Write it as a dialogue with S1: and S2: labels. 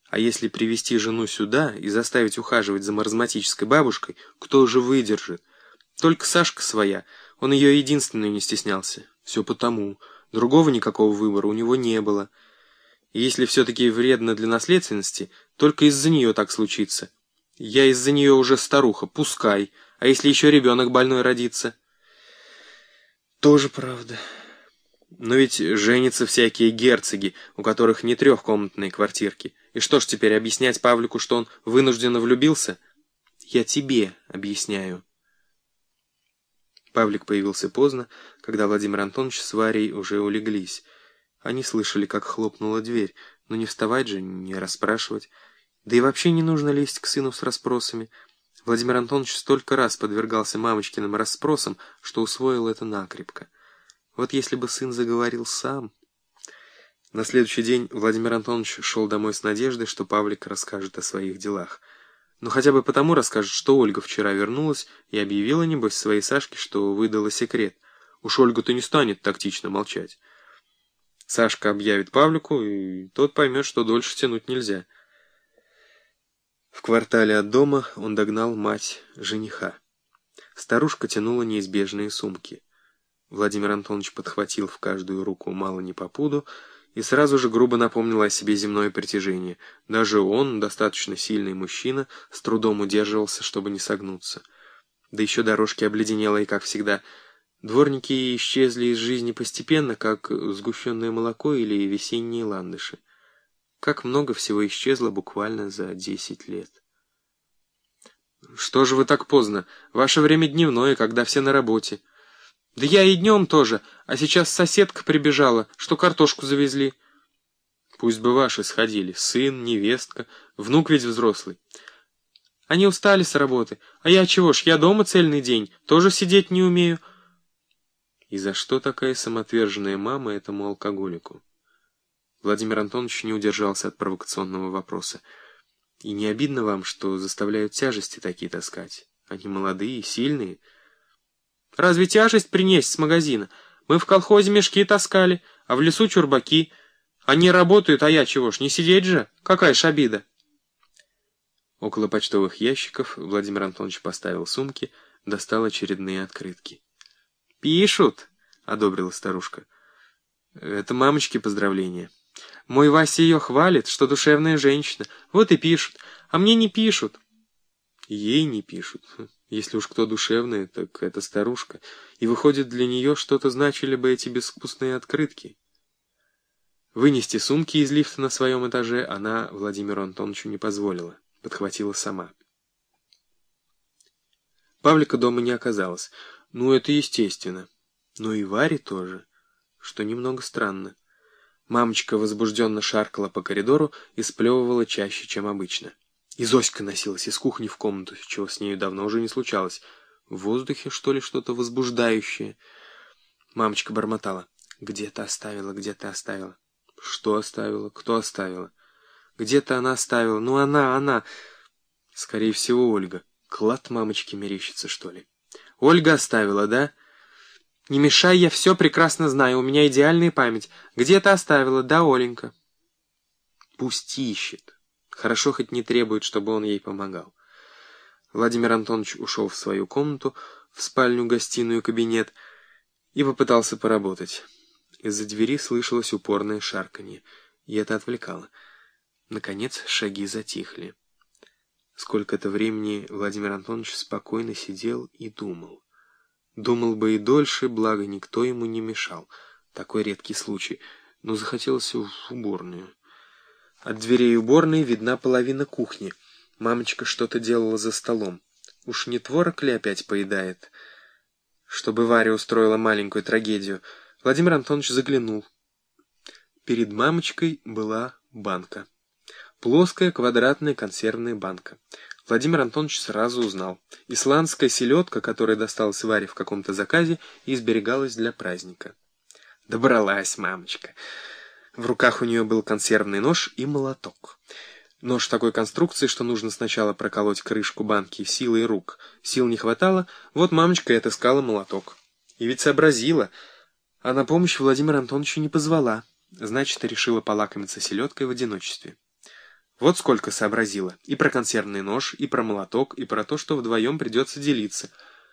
S1: А если привести жену сюда и заставить ухаживать за маразматической бабушкой, кто же выдержит? Только Сашка своя, он ее единственную не стеснялся. Все потому. Другого никакого выбора у него не было. И если все-таки вредно для наследственности, только из-за нее так случится. Я из-за нее уже старуха, пускай. А если еще ребенок больной родится? Тоже правда. Но ведь женятся всякие герцоги, у которых не трехкомнатные квартирки. И что ж теперь объяснять Павлику, что он вынужденно влюбился? Я тебе объясняю. Павлик появился поздно, когда Владимир Антонович с Варей уже улеглись. Они слышали, как хлопнула дверь, но не вставать же, не расспрашивать. Да и вообще не нужно лезть к сыну с расспросами. Владимир Антонович столько раз подвергался мамочкиным расспросам, что усвоил это накрепко. Вот если бы сын заговорил сам... На следующий день Владимир Антонович шел домой с надеждой, что Павлик расскажет о своих делах. Но хотя бы потому расскажет, что Ольга вчера вернулась и объявила, небось, своей Сашке, что выдала секрет. Уж Ольга-то не станет тактично молчать. Сашка объявит Павлику, и тот поймет, что дольше тянуть нельзя. В квартале от дома он догнал мать жениха. Старушка тянула неизбежные сумки. Владимир Антонович подхватил в каждую руку мало не по пуду и сразу же грубо напомнил о себе земное притяжение. Даже он, достаточно сильный мужчина, с трудом удерживался, чтобы не согнуться. Да еще дорожки обледенелые, как всегда. Дворники исчезли из жизни постепенно, как сгущенное молоко или весенние ландыши. Как много всего исчезло буквально за 10 лет. «Что же вы так поздно? Ваше время дневное, когда все на работе». «Да я и днем тоже, а сейчас соседка прибежала, что картошку завезли». «Пусть бы ваши сходили, сын, невестка, внук ведь взрослый». «Они устали с работы, а я чего ж, я дома цельный день, тоже сидеть не умею». И за что такая самоотверженная мама этому алкоголику? Владимир Антонович не удержался от провокационного вопроса. «И не обидно вам, что заставляют тяжести такие таскать? Они молодые, сильные». «Разве тяжесть принесть с магазина? Мы в колхозе мешки таскали, а в лесу чурбаки. Они работают, а я чего ж, не сидеть же? Какая ж обида!» Около почтовых ящиков Владимир Антонович поставил сумки, достал очередные открытки. «Пишут», — одобрила старушка. «Это мамочке поздравления. Мой Вася ее хвалит, что душевная женщина. Вот и пишут, а мне не пишут». «Ей не пишут. Если уж кто душевная, так это старушка. И выходит, для нее что-то значили бы эти безвкусные открытки». Вынести сумки из лифта на своем этаже она Владимиру Антоновичу не позволила. Подхватила сама. Павлика дома не оказалось. Ну, это естественно. Но и Варе тоже, что немного странно. Мамочка возбужденно шаркала по коридору и сплевывала чаще, чем обычно. И Зоська носилась из кухни в комнату, чего с нею давно уже не случалось. В воздухе, что ли, что-то возбуждающее. Мамочка бормотала. «Где-то оставила, где-то оставила». «Что оставила? Кто оставила?» «Где-то она оставила. Ну, она. Скорее всего, Ольга. Клад мамочки мерещится, что ли?» «Ольга оставила, да?» «Не мешай, я все прекрасно знаю, у меня идеальная память. Где-то оставила, да, Оленька?» «Пусть ищет. Хорошо хоть не требует, чтобы он ей помогал». Владимир Антонович ушел в свою комнату, в спальню, гостиную, кабинет, и попытался поработать. Из-за двери слышалось упорное шарканье, и это отвлекало. Наконец шаги затихли. Сколько-то времени Владимир Антонович спокойно сидел и думал. Думал бы и дольше, благо никто ему не мешал. Такой редкий случай. Но захотелось в уборную. От дверей уборной видна половина кухни. Мамочка что-то делала за столом. Уж не творог ли опять поедает? Чтобы Варя устроила маленькую трагедию, Владимир Антонович заглянул. Перед мамочкой была банка. Плоская квадратная консервная банка. Владимир Антонович сразу узнал. Исландская селедка, которая досталась Варе в каком-то заказе и сберегалась для праздника. Добралась мамочка. В руках у нее был консервный нож и молоток. Нож такой конструкции, что нужно сначала проколоть крышку банки силой рук. Сил не хватало, вот мамочка и отыскала молоток. И ведь сообразила, а на помощь Владимира Антоновича не позвала. Значит, решила полакомиться селедкой в одиночестве. Вот сколько сообразила. И про консервный нож, и про молоток, и про то, что вдвоем придется делиться.